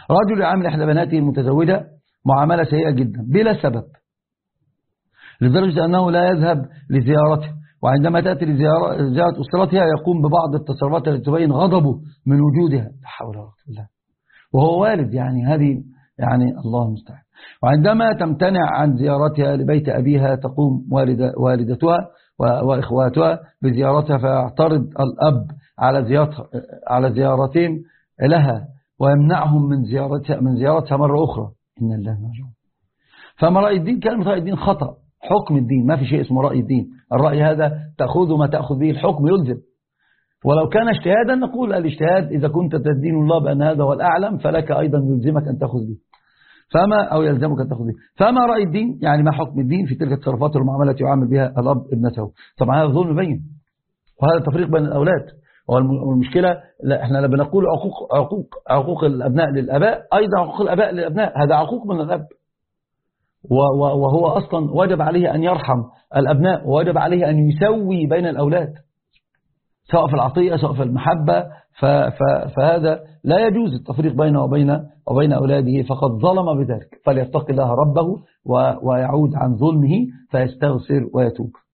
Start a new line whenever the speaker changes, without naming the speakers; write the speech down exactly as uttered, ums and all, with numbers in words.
رجل يعامل إحدى بناته المتزوجة معاملة سيئة جدا بلا سبب، لدرجة أنه لا يذهب لزيارته، وعندما تأتي لزيارة أسرتها يقوم ببعض التصرفات التي تبين غضبه من وجودها. لا حول ولا قوة إلا بالله، وهو والد، يعني هذه يعني الله المستعان. وعندما تمتنع عن زيارتها لبيت أبيها تقوم والدة والدتها وإخواتها بزيارتها، فيعترض الأب على زيارتها على زيارتهم لها ويمنعهم من زيارتها من زيارتها مرة أخرى. إن الله راجعون. فما رأي الدين؟ كلمة رأي الدين خطأ. حكم الدين ما في شيء اسمه رأي الدين. الرأي هذا تأخذ ما تأخذ به، الحكم يلزم. ولو كان اجتهادا نقول الاجتهاد إذا كنت تدين الله بأن هذا هو الأعلم فلك أيضا يلزمك أن تأخذ به، فما أو يلزمك أن تأخذ به. فما رأي الدين؟ يعني ما حكم الدين في تلك التصرفات والمعاملات يعامل بها الأب ابنته. طبعا هذا ظلم بين، وهذا تفريق بين الأولاد. والمشكلة احنا لا بنقول عقوق عقوق عقوق الأبناء للآباء، أيضا عقوق الآباء للأبناء، هذا عقوق من الأب، وهو أصلا واجب عليه أن يرحم الأبناء، وواجب عليه أن يسوي بين الأولاد سواء في العطية سواء في المحبة. فهذا لا يجوز التفريق بينه وبين وبين أولاده، فقد ظلم بذلك. فليتق الله ربه ويعود عن ظلمه فيستغفر ويتوب.